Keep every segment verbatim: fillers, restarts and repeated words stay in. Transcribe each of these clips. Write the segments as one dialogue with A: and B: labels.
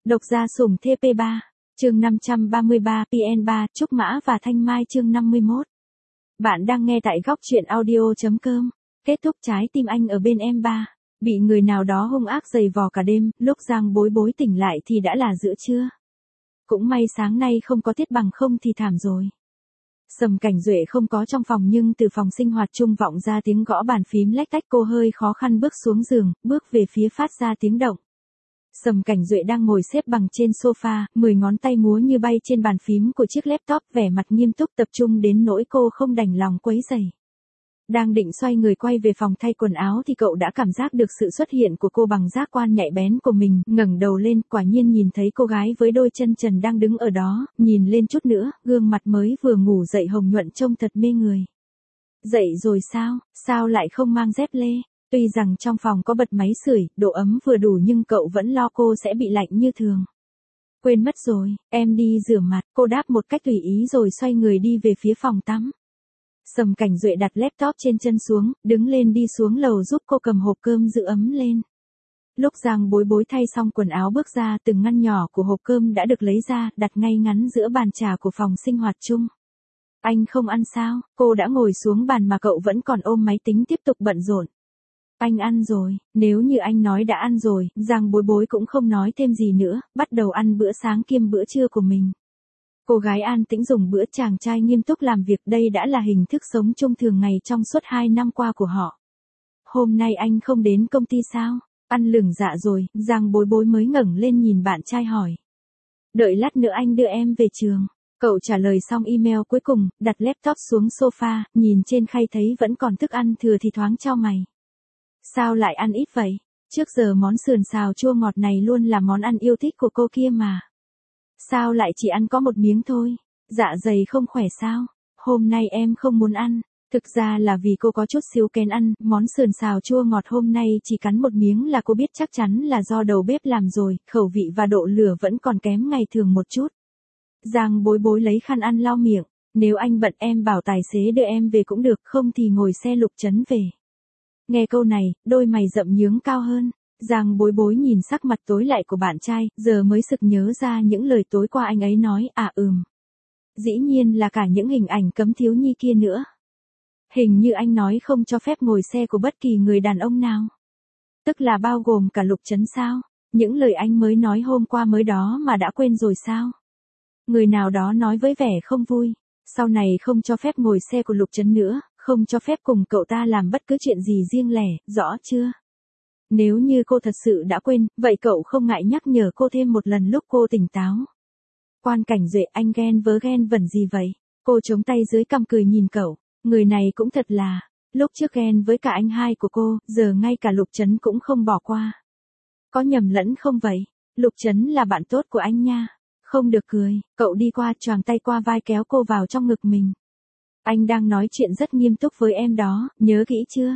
A: Độc gia sủng T P ba, chương năm trăm ba mươi ba P N ba, Trúc Mã và Thanh Mai chương năm mươi mốt. Bạn đang nghe tại góc truyện audio.com. Kết thúc trái tim anh ở bên em ba. Bị người nào đó hung ác giày vò cả đêm, lúc Giang Bối Bối tỉnh lại thì đã là giữa trưa. Cũng may sáng nay không có Tiết Bằng, không thì thảm rồi. Sầm Cảnh Duệ không có trong phòng nhưng từ phòng sinh hoạt chung vọng ra tiếng gõ bàn phím lách tách, cô hơi khó khăn bước xuống giường, bước về phía phát ra tiếng động. Sầm Cảnh Duệ đang ngồi xếp bằng trên sofa, mười ngón tay múa như bay trên bàn phím của chiếc laptop, vẻ mặt nghiêm túc tập trung đến nỗi cô không đành lòng quấy rầy. Đang định xoay người quay về phòng thay quần áo thì cậu đã cảm giác được sự xuất hiện của cô bằng giác quan nhạy bén của mình, ngẩng đầu lên, quả nhiên nhìn thấy cô gái với đôi chân trần đang đứng ở đó, nhìn lên chút nữa, gương mặt mới vừa ngủ dậy hồng nhuận trông thật mê người. Dậy rồi sao, sao lại không mang dép lê? Tuy rằng trong phòng có bật máy sưởi, độ ấm vừa đủ nhưng cậu vẫn lo cô sẽ bị lạnh như thường. Quên mất rồi, em đi rửa mặt, cô đáp một cách tùy ý rồi xoay người đi về phía phòng tắm. Sầm Cảnh Duệ đặt laptop trên chân xuống, đứng lên đi xuống lầu giúp cô cầm hộp cơm giữ ấm lên. Lúc Giang Bối Bối thay xong quần áo bước ra, từng ngăn nhỏ của hộp cơm đã được lấy ra, đặt ngay ngắn giữa bàn trà của phòng sinh hoạt chung. Anh không ăn sao? Cô đã ngồi xuống bàn mà cậu vẫn còn ôm máy tính tiếp tục bận rộn. Anh ăn rồi, nếu như anh nói đã ăn rồi, Giang Bối Bối cũng không nói thêm gì nữa, bắt đầu ăn bữa sáng kiêm bữa trưa của mình. Cô gái an tĩnh dùng bữa, chàng trai nghiêm túc làm việc, đây đã là hình thức sống chung thường ngày trong suốt hai năm qua của họ. Hôm nay anh không đến công ty sao? Ăn lửng dạ rồi, Giang Bối Bối mới ngẩng lên nhìn bạn trai hỏi. Đợi lát nữa anh đưa em về trường. Cậu trả lời xong email cuối cùng, đặt laptop xuống sofa, nhìn trên khay thấy vẫn còn thức ăn thừa thì thoáng chau mày. Sao lại ăn ít vậy? Trước giờ món sườn xào chua ngọt này luôn là món ăn yêu thích của cô kia mà. Sao lại chỉ ăn có một miếng thôi? Dạ dày không khỏe sao? Hôm nay em không muốn ăn. Thực ra là vì cô có chút xíu kén ăn, món sườn xào chua ngọt hôm nay chỉ cắn một miếng là cô biết chắc chắn là do đầu bếp làm rồi, khẩu vị và độ lửa vẫn còn kém ngày thường một chút. Giang Bối Bối lấy khăn ăn lau miệng. Nếu anh bận em bảo tài xế đưa em về cũng được, không thì ngồi xe Lục Trấn về. Nghe câu này, đôi mày rậm nhướng cao hơn. Giang Bối Bối nhìn sắc mặt tối lại của bạn trai, giờ mới sực nhớ ra những lời tối qua anh ấy nói, à ừm. Dĩ nhiên là cả những hình ảnh cấm thiếu nhi kia nữa. Hình như anh nói không cho phép ngồi xe của bất kỳ người đàn ông nào. Tức là bao gồm cả Lục Trấn sao? Những lời anh mới nói hôm qua mới đó mà đã quên rồi sao? Người nào đó nói với vẻ không vui, sau này không cho phép ngồi xe của Lục Trấn nữa, không cho phép cùng cậu ta làm bất cứ chuyện gì riêng lẻ, rõ chưa? Nếu như cô thật sự đã quên, vậy cậu không ngại nhắc nhở cô thêm một lần lúc cô tỉnh táo. Quan Cảnh Duệ, anh ghen vớ ghen vẩn gì vậy? Cô chống tay dưới cằm cười nhìn cậu, người này cũng thật là, lúc trước ghen với cả anh hai của cô, giờ ngay cả Lục Trấn cũng không bỏ qua. Có nhầm lẫn không vậy? Lục Trấn là bạn tốt của anh nha. Không được cười, cậu đi qua choàng tay qua vai kéo cô vào trong ngực mình. Anh đang nói chuyện rất nghiêm túc với em đó, nhớ kỹ chưa?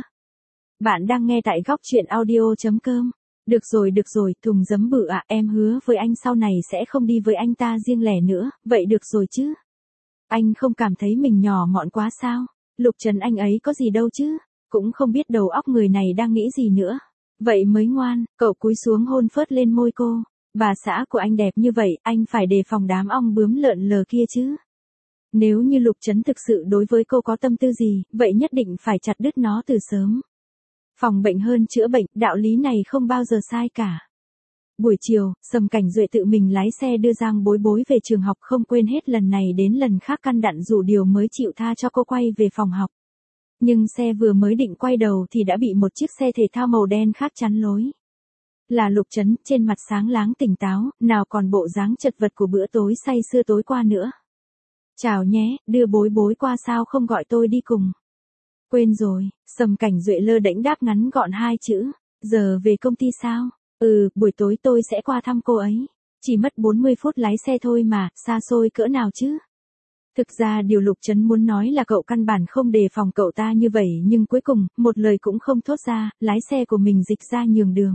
A: Bạn đang nghe tại góc truyện audio.com. Được rồi được rồi, thùng giấm bự ạ, em hứa với anh sau này sẽ không đi với anh ta riêng lẻ nữa, vậy được rồi chứ? Anh không cảm thấy mình nhỏ mọn quá sao? Lục Trấn anh ấy có gì đâu chứ? Cũng không biết đầu óc người này đang nghĩ gì nữa. Vậy mới ngoan, cậu cúi xuống hôn phớt lên môi cô. Bà xã của anh đẹp như vậy, anh phải đề phòng đám ong bướm lợn lờ kia chứ. Nếu như Lục Trấn thực sự đối với cô có tâm tư gì, vậy nhất định phải chặt đứt nó từ sớm. Phòng bệnh hơn chữa bệnh, đạo lý này không bao giờ sai cả. Buổi chiều, Sầm Cảnh Duệ tự mình lái xe đưa Giang Bối Bối về trường học, không quên hết lần này đến lần khác căn dặn dù điều mới chịu tha cho cô quay về phòng học. Nhưng xe vừa mới định quay đầu thì đã bị một chiếc xe thể thao màu đen khác chắn lối. Là Lục Trấn, trên mặt sáng láng tỉnh táo, nào còn bộ dáng chật vật của bữa tối say sưa tối qua nữa. Chào nhé, đưa Bối Bối qua sao không gọi tôi đi cùng? Quên rồi, Sầm Cảnh Duệ lơ đễnh đáp ngắn gọn hai chữ. Giờ về công ty sao? Ừ, buổi tối tôi sẽ qua thăm cô ấy. Chỉ mất bốn mươi phút lái xe thôi mà, xa xôi cỡ nào chứ? Thực ra điều Lục Trấn muốn nói là cậu căn bản không đề phòng cậu ta như vậy, nhưng cuối cùng, một lời cũng không thốt ra, lái xe của mình dịch ra nhường đường.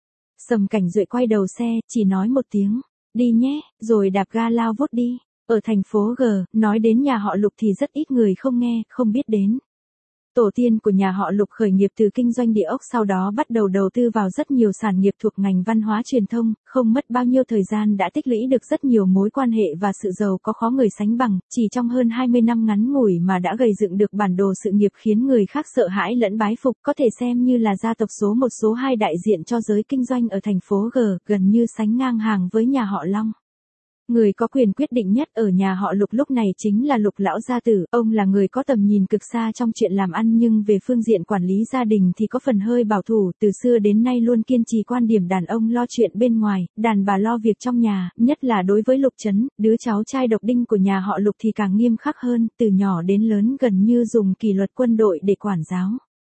A: Sầm Cảnh Duệ quay đầu xe, chỉ nói một tiếng, đi nhé, rồi đạp ga lao vút đi. Ở thành phố G, nói đến nhà họ Lục thì rất ít người không nghe, không biết đến. Tổ tiên của nhà họ Lục khởi nghiệp từ kinh doanh địa ốc, sau đó bắt đầu đầu tư vào rất nhiều sản nghiệp thuộc ngành văn hóa truyền thông, không mất bao nhiêu thời gian đã tích lũy được rất nhiều mối quan hệ và sự giàu có khó người sánh bằng, chỉ trong hơn hai mươi năm ngắn ngủi mà đã gầy dựng được bản đồ sự nghiệp khiến người khác sợ hãi lẫn bái phục, có thể xem như là gia tộc số một số hai đại diện cho giới kinh doanh ở thành phố G, gần như sánh ngang hàng với nhà họ Long. Người có quyền quyết định nhất ở nhà họ Lục lúc này chính là Lục lão gia tử, ông là người có tầm nhìn cực xa trong chuyện làm ăn nhưng về phương diện quản lý gia đình thì có phần hơi bảo thủ, từ xưa đến nay luôn kiên trì quan điểm đàn ông lo chuyện bên ngoài, đàn bà lo việc trong nhà, nhất là đối với Lục Chấn, đứa cháu trai độc đinh của nhà họ Lục thì càng nghiêm khắc hơn, từ nhỏ đến lớn gần như dùng kỷ luật quân đội để quản giáo.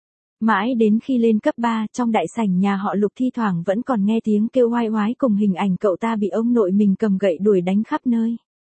A: Mãi đến khi lên cấp ba, trong đại sảnh nhà họ Lục thi thoảng vẫn còn nghe tiếng kêu oai oái cùng hình ảnh cậu ta bị ông nội mình cầm gậy đuổi đánh khắp nơi.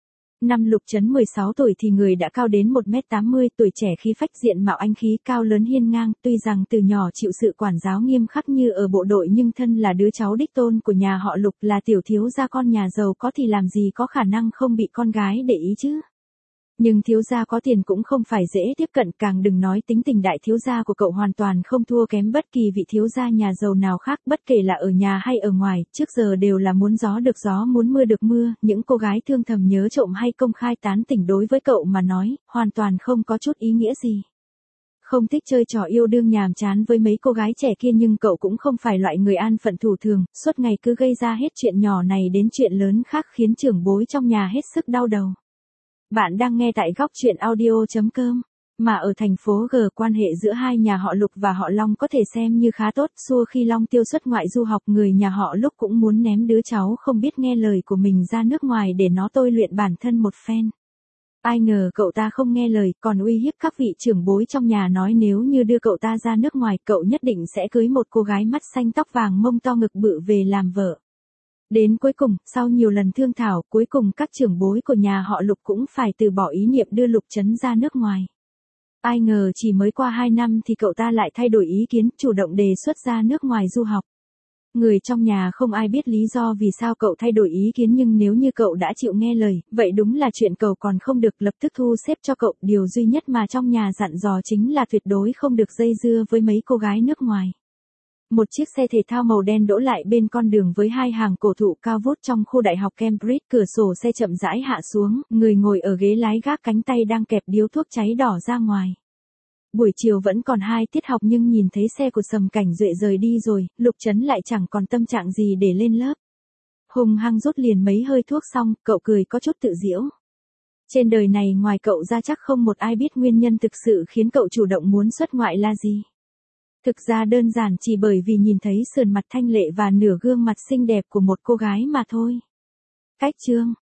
A: Năm Lục Chấn mười sáu tuổi thì người đã cao đến một mét tám mươi, tuổi trẻ khí phách diện mạo anh khí cao lớn hiên ngang, tuy rằng từ nhỏ chịu sự quản giáo nghiêm khắc như ở bộ đội nhưng thân là đứa cháu đích tôn của nhà họ Lục, là tiểu thiếu gia con nhà giàu có thì làm gì có khả năng không bị con gái để ý chứ. Nhưng thiếu gia có tiền cũng không phải dễ tiếp cận, càng đừng nói tính tình đại thiếu gia của cậu hoàn toàn không thua kém bất kỳ vị thiếu gia nhà giàu nào khác, bất kể là ở nhà hay ở ngoài, trước giờ đều là muốn gió được gió muốn mưa được mưa, những cô gái thương thầm nhớ trộm hay công khai tán tỉnh đối với cậu mà nói, hoàn toàn không có chút ý nghĩa gì. Không thích chơi trò yêu đương nhàm chán với mấy cô gái trẻ kia nhưng cậu cũng không phải loại người an phận thủ thường, suốt ngày cứ gây ra hết chuyện nhỏ này đến chuyện lớn khác khiến trưởng bối trong nhà hết sức đau đầu. Bạn đang nghe tại góc truyện audio chấm com. Mà ở thành phố G, quan hệ giữa hai nhà họ Lục và họ Long có thể xem như khá tốt, xua khi Long tiêu xuất ngoại du học, người nhà họ Lục cũng muốn ném đứa cháu không biết nghe lời của mình ra nước ngoài để nó tôi luyện bản thân một phen. Ai ngờ cậu ta không nghe lời, còn uy hiếp các vị trưởng bối trong nhà nói nếu như đưa cậu ta ra nước ngoài, cậu nhất định sẽ cưới một cô gái mắt xanh tóc vàng mông to ngực bự về làm vợ. Đến cuối cùng, sau nhiều lần thương thảo, cuối cùng các trưởng bối của nhà họ Lục cũng phải từ bỏ ý niệm đưa Lục Chấn ra nước ngoài. Ai ngờ chỉ mới qua hai năm thì cậu ta lại thay đổi ý kiến, chủ động đề xuất ra nước ngoài du học. Người trong nhà không ai biết lý do vì sao cậu thay đổi ý kiến nhưng nếu như cậu đã chịu nghe lời, vậy đúng là chuyện cầu còn không được, lập tức thu xếp cho cậu, điều duy nhất mà trong nhà dặn dò chính là tuyệt đối không được dây dưa với mấy cô gái nước ngoài. Một chiếc xe thể thao màu đen đỗ lại bên con đường với hai hàng cổ thụ cao vút trong khu đại học Cambridge, cửa sổ xe chậm rãi hạ xuống, người ngồi ở ghế lái gác cánh tay đang kẹp điếu thuốc cháy đỏ ra ngoài. Buổi chiều vẫn còn hai tiết học nhưng nhìn thấy xe của Sầm Cảnh Duệ rời đi rồi, Lục Chấn lại chẳng còn tâm trạng gì để lên lớp. Hùng hăng rút liền mấy hơi thuốc xong, cậu cười có chút tự giễu. Trên đời này ngoài cậu ra chắc không một ai biết nguyên nhân thực sự khiến cậu chủ động muốn xuất ngoại là gì. Thực ra đơn giản chỉ bởi vì nhìn thấy sườn mặt thanh lệ và nửa gương mặt xinh đẹp của một cô gái mà thôi. Cách chương